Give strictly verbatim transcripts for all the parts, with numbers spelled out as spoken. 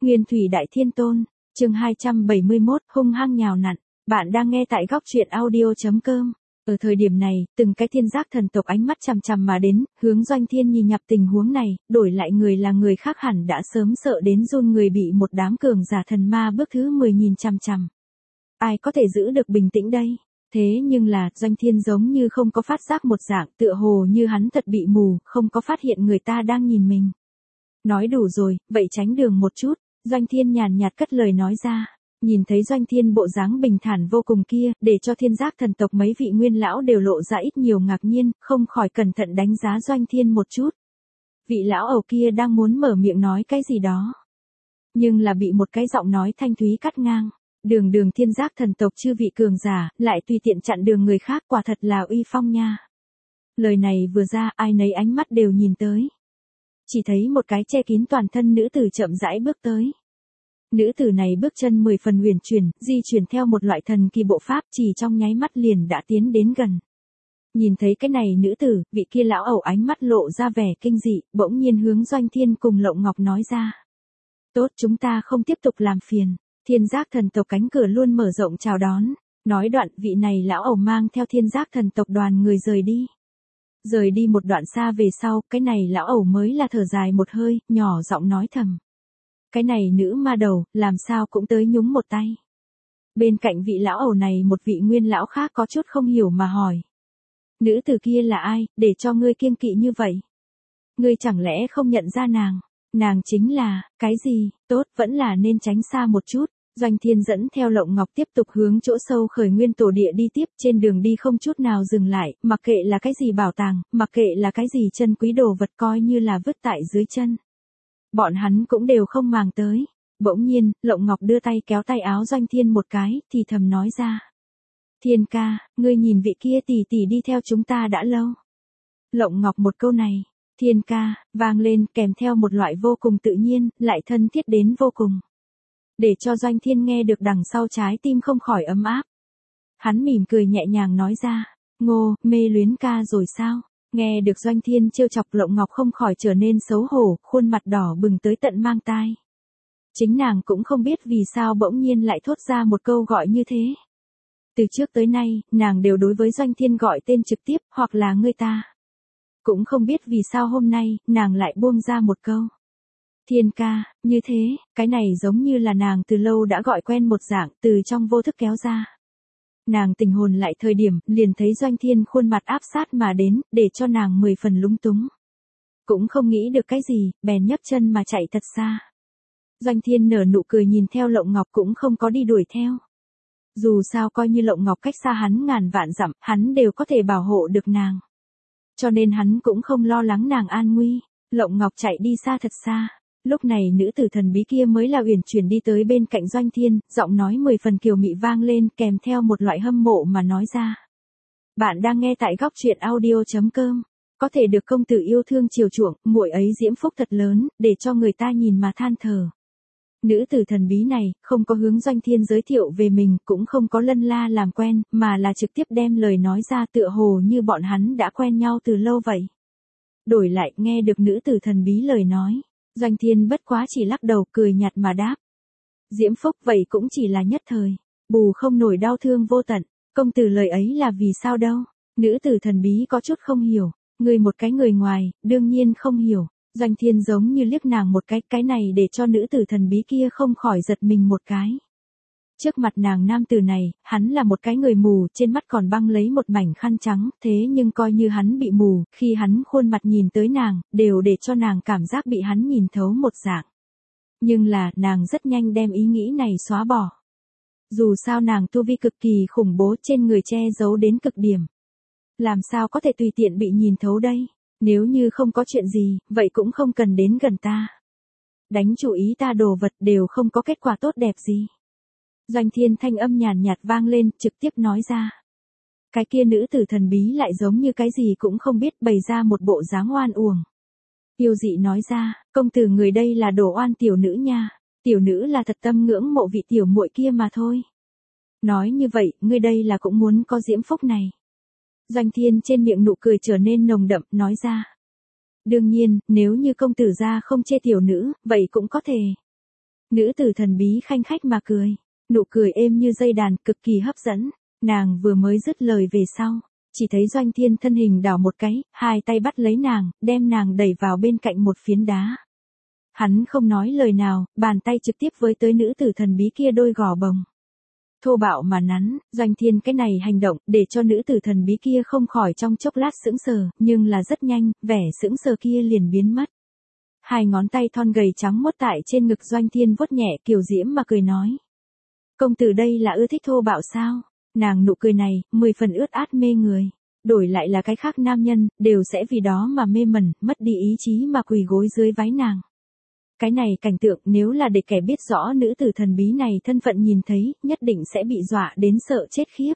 Nguyên thủy đại thiên tôn, chương hai trăm bảy mươi mốt, hung hăng nhào nặn. Bạn đang nghe tại góc truyện audio chấm com. Ở thời điểm này, từng cái thiên giác thần tộc ánh mắt chằm chằm mà đến, hướng Doanh Thiên nhìn nhập tình huống này, đổi lại người là người khác hẳn đã sớm sợ đến run người bị một đám cường giả thần ma bước thứ mười nhìn chằm chằm. Ai có thể giữ được bình tĩnh đây? Thế nhưng là, Doanh Thiên giống như không có phát giác một dạng, tựa hồ như hắn thật bị mù, không có phát hiện người ta đang nhìn mình. Nói đủ rồi, vậy tránh đường một chút, Doanh Thiên nhàn nhạt cất lời nói ra. Nhìn thấy Doanh Thiên bộ dáng bình thản vô cùng kia, để cho thiên giác thần tộc mấy vị nguyên lão đều lộ ra ít nhiều ngạc nhiên, không khỏi cẩn thận đánh giá Doanh Thiên một chút. Vị lão ẩu kia đang muốn mở miệng nói cái gì đó. Nhưng là bị một cái giọng nói thanh thúy cắt ngang. Đường đường thiên giác thần tộc chư vị cường giả, lại tùy tiện chặn đường người khác, quả thật là uy phong nha. Lời này vừa ra, ai nấy ánh mắt đều nhìn tới. Chỉ thấy một cái che kín toàn thân nữ tử chậm rãi bước tới. Nữ tử này bước chân mười phần huyền chuyển, di chuyển theo một loại thần kỳ bộ pháp, chỉ trong nháy mắt liền đã tiến đến gần. Nhìn thấy cái này nữ tử, vị kia lão ẩu ánh mắt lộ ra vẻ kinh dị, bỗng nhiên hướng Doanh Thiên cùng Lộng Ngọc nói ra. Tốt, chúng ta không tiếp tục làm phiền. Thiên giác thần tộc cánh cửa luôn mở rộng chào đón. Nói đoạn, vị này lão ẩu mang theo thiên giác thần tộc đoàn người rời đi. Rời đi một đoạn xa về sau, cái này lão ẩu mới là thở dài một hơi, nhỏ giọng nói thầm. Cái này nữ ma đầu, làm sao cũng tới nhúng một tay. Bên cạnh vị lão ẩu này một vị nguyên lão khác có chút không hiểu mà hỏi. Nữ tử kia là ai, để cho ngươi kiêng kỵ như vậy? Ngươi chẳng lẽ không nhận ra nàng? Nàng chính là, cái gì, tốt, vẫn là nên tránh xa một chút. Doanh Thiên dẫn theo Lộng Ngọc tiếp tục hướng chỗ sâu khởi nguyên tổ địa đi tiếp, trên đường đi không chút nào dừng lại, mặc kệ là cái gì bảo tàng, mặc kệ là cái gì chân quý đồ vật coi như là vứt tại dưới chân. Bọn hắn cũng đều không màng tới. Bỗng nhiên, Lộng Ngọc đưa tay kéo tay áo Doanh Thiên một cái, thì thầm nói ra. Thiên ca, ngươi nhìn vị kia tỷ tỷ đi theo chúng ta đã lâu. Lộng Ngọc một câu này, Thiên ca, vang lên kèm theo một loại vô cùng tự nhiên, lại thân thiết đến vô cùng. Để cho Doanh Thiên nghe được đằng sau trái tim không khỏi ấm áp. Hắn mỉm cười nhẹ nhàng nói ra, Ngô, mê luyến ca rồi sao? Nghe được Doanh Thiên trêu chọc, Lộng Ngọc không khỏi trở nên xấu hổ, khuôn mặt đỏ bừng tới tận mang tai. Chính nàng cũng không biết vì sao bỗng nhiên lại thốt ra một câu gọi như thế. Từ trước tới nay, nàng đều đối với Doanh Thiên gọi tên trực tiếp, hoặc là ngươi ta. Cũng không biết vì sao hôm nay, nàng lại buông ra một câu. Thiên ca, như thế, cái này giống như là nàng từ lâu đã gọi quen một dạng, từ trong vô thức kéo ra. Nàng tình hồn lại thời điểm, liền thấy Doanh Thiên khuôn mặt áp sát mà đến, để cho nàng mười phần lúng túng. Cũng không nghĩ được cái gì, bèn nhấc chân mà chạy thật xa. Doanh Thiên nở nụ cười nhìn theo Lộng Ngọc cũng không có đi đuổi theo. Dù sao coi như Lộng Ngọc cách xa hắn ngàn vạn dặm, hắn đều có thể bảo hộ được nàng. Cho nên hắn cũng không lo lắng nàng an nguy. Lộng Ngọc chạy đi xa thật xa. Lúc này nữ tử thần bí kia mới là uyển chuyển đi tới bên cạnh Doanh Thiên, giọng nói mười phần kiều mị vang lên kèm theo một loại hâm mộ mà nói ra. Bạn đang nghe tại góc truyện audio chấm com. Có thể được công tử yêu thương chiều chuộng, muội ấy diễm phúc thật lớn, để cho người ta nhìn mà than thở. Nữ tử thần bí này, không có hướng Doanh Thiên giới thiệu về mình, cũng không có lân la làm quen, mà là trực tiếp đem lời nói ra tựa hồ như bọn hắn đã quen nhau từ lâu vậy. Đổi lại, nghe được nữ tử thần bí lời nói. Doanh Thiên bất quá chỉ lắc đầu cười nhạt mà đáp. Diễm phúc vậy cũng chỉ là nhất thời, bù không nổi đau thương vô tận, công tử lời ấy là vì sao đâu? Nữ tử thần bí có chút không hiểu, người một cái người ngoài, đương nhiên không hiểu. Doanh Thiên giống như liếc nàng một cái, cái này để cho nữ tử thần bí kia không khỏi giật mình một cái. Trước mặt nàng nam tử này, hắn là một cái người mù, trên mắt còn băng lấy một mảnh khăn trắng, thế nhưng coi như hắn bị mù, khi hắn khuôn mặt nhìn tới nàng, đều để cho nàng cảm giác bị hắn nhìn thấu một dạng. Nhưng là, nàng rất nhanh đem ý nghĩ này xóa bỏ. Dù sao nàng tu vi cực kỳ khủng bố trên người che giấu đến cực điểm. Làm sao có thể tùy tiện bị nhìn thấu đây? Nếu như không có chuyện gì, vậy cũng không cần đến gần ta. Đánh chủ ý ta đồ vật đều không có kết quả tốt đẹp gì. Doanh Thiên thanh âm nhàn nhạt vang lên, trực tiếp nói ra. Cái kia nữ tử thần bí lại giống như cái gì cũng không biết, bày ra một bộ dáng oan uổng. Yêu dị nói ra, công tử người đây là đồ oan tiểu nữ nha, tiểu nữ là thật tâm ngưỡng mộ vị tiểu muội kia mà thôi. Nói như vậy, ngươi đây là cũng muốn có diễm phúc này. Doanh Thiên trên miệng nụ cười trở nên nồng đậm, nói ra. Đương nhiên, nếu như công tử gia không chê tiểu nữ, vậy cũng có thể. Nữ tử thần bí khanh khách mà cười, nụ cười êm như dây đàn, cực kỳ hấp dẫn. Nàng vừa mới dứt lời về sau, chỉ thấy Doanh Thiên thân hình đảo một cái, hai tay bắt lấy nàng, đem nàng đẩy vào bên cạnh một phiến đá. Hắn không nói lời nào, bàn tay trực tiếp với tới nữ tử thần bí kia đôi gò bồng. Thô bạo mà nắn, Doanh Thiên cái này hành động, để cho nữ tử thần bí kia không khỏi trong chốc lát sững sờ, nhưng là rất nhanh, vẻ sững sờ kia liền biến mất. Hai ngón tay thon gầy trắng muốt tại trên ngực Doanh Thiên vuốt nhẹ kiều diễm mà cười nói. Công tử đây là ưa thích thô bạo sao? Nàng nụ cười này, mười phần ướt át mê người. Đổi lại là cái khác nam nhân, đều sẽ vì đó mà mê mẩn, mất đi ý chí mà quỳ gối dưới váy nàng. Cái này cảnh tượng nếu là để kẻ biết rõ nữ tử thần bí này thân phận nhìn thấy, nhất định sẽ bị dọa đến sợ chết khiếp.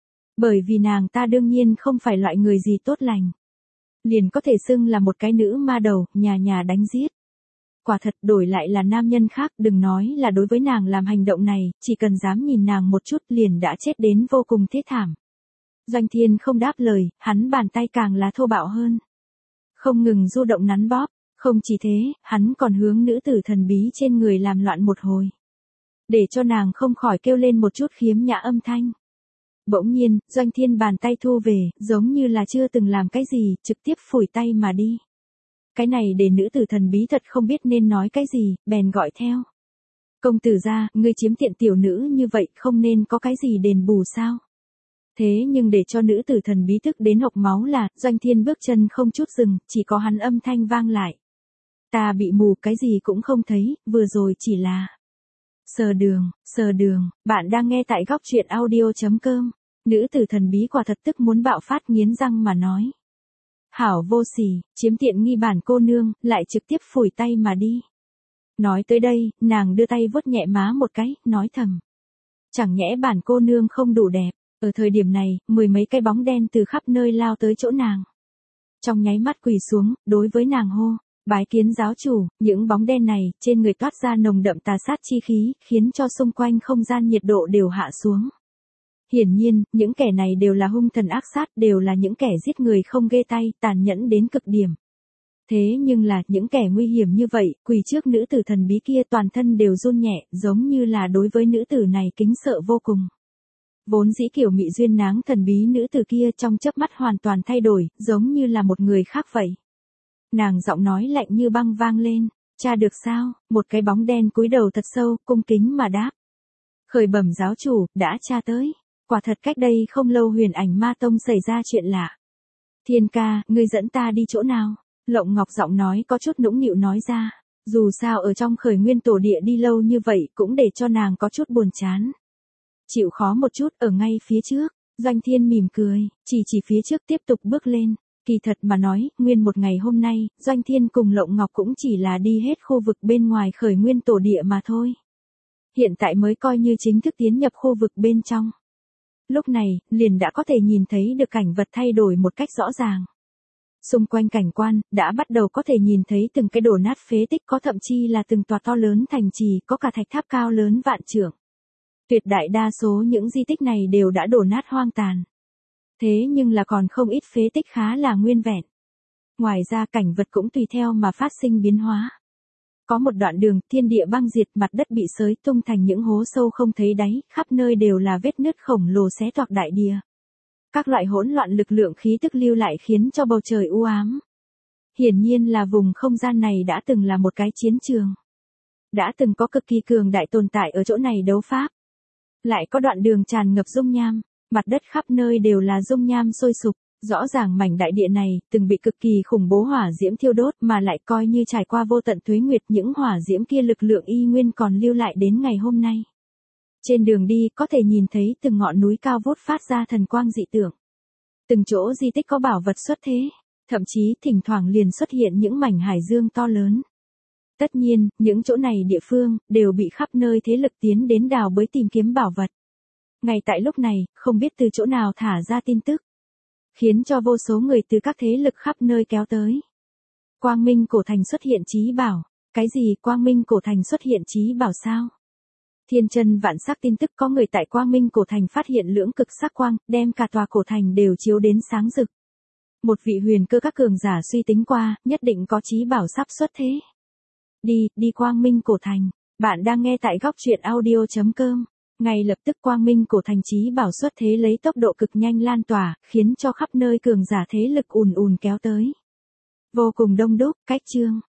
Bởi vì nàng ta đương nhiên không phải loại người gì tốt lành. Liền có thể xưng là một cái nữ ma đầu, nhà nhà đánh giết. Quả thật đổi lại là nam nhân khác, đừng nói là đối với nàng làm hành động này, chỉ cần dám nhìn nàng một chút liền đã chết đến vô cùng thê thảm. Doanh Thiên không đáp lời, hắn bàn tay càng là thô bạo hơn. Không ngừng du động nắn bóp, không chỉ thế, hắn còn hướng nữ tử thần bí trên người làm loạn một hồi. Để cho nàng không khỏi kêu lên một chút khiếm nhã âm thanh. Bỗng nhiên, Doanh Thiên bàn tay thu về, giống như là chưa từng làm cái gì, trực tiếp phủi tay mà đi. Cái này để nữ tử thần bí thật không biết nên nói cái gì, bèn gọi theo. Công tử gia, ngươi chiếm tiện tiểu nữ như vậy không nên có cái gì đền bù sao? Thế nhưng để cho nữ tử thần bí tức đến hộc máu là, Doanh Thiên bước chân không chút dừng, chỉ có hắn âm thanh vang lại. Ta bị mù cái gì cũng không thấy, vừa rồi chỉ là... Sờ đường, sờ đường, bạn đang nghe tại góc truyện audio chấm com. Nữ tử thần bí quả thật tức muốn bạo phát nghiến răng mà nói. Hảo vô sỉ, chiếm tiện nghi bản cô nương, lại trực tiếp phủi tay mà đi. Nói tới đây, nàng đưa tay vuốt nhẹ má một cái, nói thầm. Chẳng nhẽ bản cô nương không đủ đẹp. Ở thời điểm này, mười mấy cái bóng đen từ khắp nơi lao tới chỗ nàng. Trong nháy mắt quỳ xuống, đối với nàng hô. Bái kiến giáo chủ, những bóng đen này, trên người toát ra nồng đậm tà sát chi khí, khiến cho xung quanh không gian nhiệt độ đều hạ xuống. Hiển nhiên, những kẻ này đều là hung thần ác sát, đều là những kẻ giết người không ghê tay, tàn nhẫn đến cực điểm. Thế nhưng là, những kẻ nguy hiểm như vậy, quỳ trước nữ tử thần bí kia toàn thân đều run nhẹ, giống như là đối với nữ tử này kính sợ vô cùng. Vốn dĩ kiểu mị duyên náng thần bí nữ tử kia trong chớp mắt hoàn toàn thay đổi, giống như là một người khác vậy. Nàng giọng nói lạnh như băng vang lên, tra được sao, một cái bóng đen cúi đầu thật sâu, cung kính mà đáp. Khởi bẩm giáo chủ, đã tra tới, quả thật cách đây không lâu Huyền Ảnh Ma Tông xảy ra chuyện lạ. Thiên ca, ngươi dẫn ta đi chỗ nào? Lộng Ngọc giọng nói có chút nũng nịu nói ra, dù sao ở trong Khởi Nguyên Tổ Địa đi lâu như vậy cũng để cho nàng có chút buồn chán. Chịu khó một chút ở ngay phía trước, Doanh Thiên mỉm cười, chỉ chỉ phía trước tiếp tục bước lên. Kỳ thật mà nói, nguyên một ngày hôm nay, Doanh Thiên cùng Lộng Ngọc cũng chỉ là đi hết khu vực bên ngoài Khởi Nguyên Tổ Địa mà thôi. Hiện tại mới coi như chính thức tiến nhập khu vực bên trong. Lúc này, liền đã có thể nhìn thấy được cảnh vật thay đổi một cách rõ ràng. Xung quanh cảnh quan, đã bắt đầu có thể nhìn thấy từng cái đổ nát phế tích, có thậm chi là từng tòa to lớn thành trì, có cả thạch tháp cao lớn vạn trượng. Tuyệt đại đa số những di tích này đều đã đổ nát hoang tàn. Thế nhưng là còn không ít phế tích khá là nguyên vẹn. Ngoài ra cảnh vật cũng tùy theo mà phát sinh biến hóa. Có một đoạn đường thiên địa băng diệt, mặt đất bị xới tung thành những hố sâu không thấy đáy, khắp nơi đều là vết nứt khổng lồ xé toạc đại địa. Các loại hỗn loạn lực lượng khí tức lưu lại khiến cho bầu trời u ám. Hiển nhiên là vùng không gian này đã từng là một cái chiến trường. Đã từng có cực kỳ cường đại tồn tại ở chỗ này đấu pháp. Lại có đoạn đường tràn ngập dung nham, mặt đất khắp nơi đều là dung nham sôi sục. Rõ ràng mảnh đại địa này từng bị cực kỳ khủng bố hỏa diễm thiêu đốt, mà lại coi như trải qua vô tận tuế nguyệt, những hỏa diễm kia lực lượng y nguyên còn lưu lại đến ngày hôm nay. Trên đường đi có thể nhìn thấy từng ngọn núi cao vút phát ra thần quang dị tượng. Từng chỗ di tích có bảo vật xuất thế, thậm chí thỉnh thoảng liền xuất hiện những mảnh hải dương to lớn. Tất nhiên, những chỗ này địa phương đều bị khắp nơi thế lực tiến đến đào bới tìm kiếm bảo vật. Ngay tại lúc này, không biết từ chỗ nào thả ra tin tức, khiến cho vô số người từ các thế lực khắp nơi kéo tới. Quang Minh Cổ Thành xuất hiện chí bảo. Cái gì Quang Minh Cổ Thành xuất hiện chí bảo sao? Thiên chân vạn sắc tin tức có người tại Quang Minh Cổ Thành phát hiện lưỡng cực sắc quang, đem cả tòa cổ thành đều chiếu đến sáng rực. Một vị huyền cơ các cường giả suy tính qua, nhất định có chí bảo sắp xuất thế. Đi, đi Quang Minh Cổ Thành. Bạn đang nghe tại góc truyện audio chấm com. Ngay lập tức quang minh của thành Chí Bảo xuất thế lấy tốc độ cực nhanh lan tỏa, khiến cho khắp nơi cường giả thế lực ùn ùn kéo tới. Vô cùng đông đúc, cách chương.